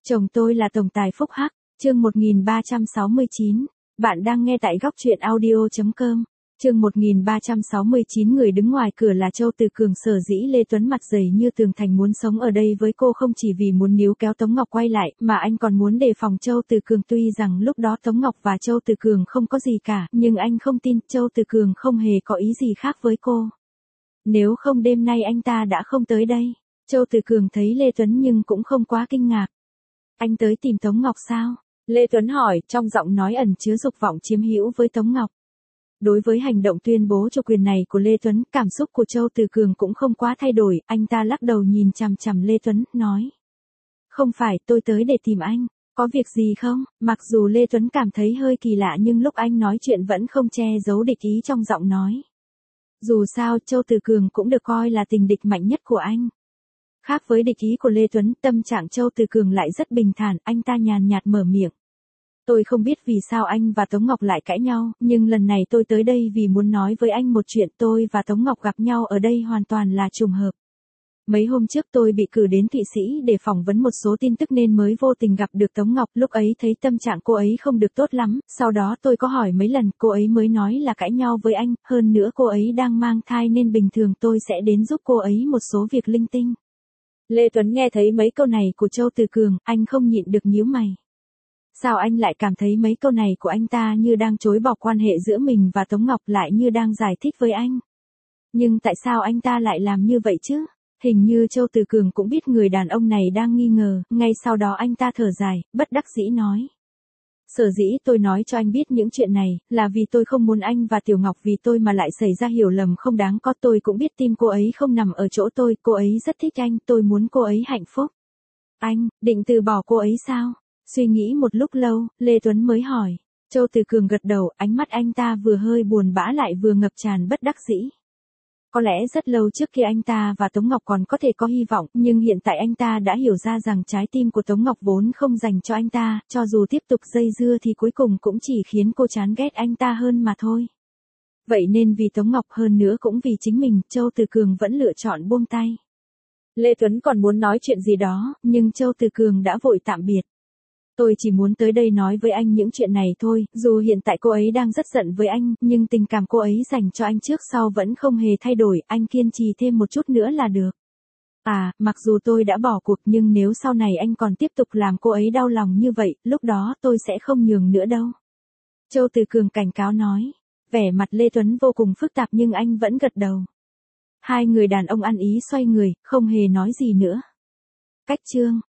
Chồng tôi là tổng tài Phúc Hắc, chương 1369. Bạn đang nghe tại góc truyện audio.com. Chương 1369. Người đứng ngoài cửa là Châu Từ Cường. Sở dĩ Lê Tuấn mặt dày như tường thành muốn sống ở đây với cô không chỉ vì muốn níu kéo Tống Ngọc quay lại, mà anh còn muốn đề phòng Châu Từ Cường. Tuy rằng lúc đó Tống Ngọc và Châu Từ Cường không có gì cả, nhưng anh không tin Châu Từ Cường không hề có ý gì khác với cô. Nếu không đêm nay anh ta đã không tới đây. Châu Từ Cường thấy Lê Tuấn nhưng cũng không quá kinh ngạc. Anh tới tìm Tống Ngọc sao? Lê Tuấn hỏi, trong giọng nói ẩn chứa dục vọng chiếm hữu với Tống Ngọc. Đối với hành động tuyên bố chủ quyền này của Lê Tuấn, cảm xúc của Châu Từ Cường cũng không quá thay đổi, anh ta lắc đầu nhìn chằm chằm Lê Tuấn, nói. Không phải, tôi tới để tìm anh, có việc gì không? Mặc dù Lê Tuấn cảm thấy hơi kỳ lạ nhưng lúc anh nói chuyện vẫn không che giấu địch ý trong giọng nói. Dù sao, Châu Từ Cường cũng được coi là tình địch mạnh nhất của anh. Khác với địch ý của Lê Tuấn, tâm trạng Châu Từ Cường lại rất bình thản, anh ta nhàn nhạt mở miệng. Tôi không biết vì sao anh và Tống Ngọc lại cãi nhau, nhưng lần này tôi tới đây vì muốn nói với anh một chuyện. Tôi và Tống Ngọc gặp nhau ở đây hoàn toàn là trùng hợp. Mấy hôm trước tôi bị cử đến Thụy Sĩ để phỏng vấn một số tin tức nên mới vô tình gặp được Tống Ngọc. Lúc ấy thấy tâm trạng cô ấy không được tốt lắm, sau đó tôi có hỏi mấy lần, cô ấy mới nói là cãi nhau với anh, hơn nữa cô ấy đang mang thai nên bình thường tôi sẽ đến giúp cô ấy một số việc linh tinh. Lê Tuấn nghe thấy mấy câu này của Châu Từ Cường, anh không nhịn được nhíu mày. Sao anh lại cảm thấy mấy câu này của anh ta như đang chối bỏ quan hệ giữa mình và Tống Ngọc, lại như đang giải thích với anh? Nhưng tại sao anh ta lại làm như vậy chứ? Hình như Châu Từ Cường cũng biết người đàn ông này đang nghi ngờ, ngay sau đó anh ta thở dài, bất đắc dĩ nói. Sở dĩ tôi nói cho anh biết những chuyện này, là vì tôi không muốn anh và Tiểu Ngọc vì tôi mà lại xảy ra hiểu lầm không đáng có. Tôi cũng biết tim cô ấy không nằm ở chỗ tôi, cô ấy rất thích anh, tôi muốn cô ấy hạnh phúc. Anh, định từ bỏ cô ấy sao? Suy nghĩ một lúc lâu, Lê Tuấn mới hỏi. Châu Từ Cường gật đầu, ánh mắt anh ta vừa hơi buồn bã lại vừa ngập tràn bất đắc dĩ. Có lẽ rất lâu trước kia anh ta và Tống Ngọc còn có thể có hy vọng, nhưng hiện tại anh ta đã hiểu ra rằng trái tim của Tống Ngọc vốn không dành cho anh ta, cho dù tiếp tục dây dưa thì cuối cùng cũng chỉ khiến cô chán ghét anh ta hơn mà thôi. Vậy nên vì Tống Ngọc hơn nữa cũng vì chính mình, Châu Từ Cường vẫn lựa chọn buông tay. Lê Tuấn còn muốn nói chuyện gì đó, nhưng Châu Từ Cường đã vội tạm biệt. Tôi chỉ muốn tới đây nói với anh những chuyện này thôi, dù hiện tại cô ấy đang rất giận với anh, nhưng tình cảm cô ấy dành cho anh trước sau vẫn không hề thay đổi, anh kiên trì thêm một chút nữa là được. À, mặc dù tôi đã bỏ cuộc nhưng nếu sau này anh còn tiếp tục làm cô ấy đau lòng như vậy, lúc đó tôi sẽ không nhường nữa đâu. Châu Từ Cường cảnh cáo nói. Vẻ mặt Lê Tuấn vô cùng phức tạp nhưng anh vẫn gật đầu. Hai người đàn ông ăn ý xoay người, không hề nói gì nữa. Cách chương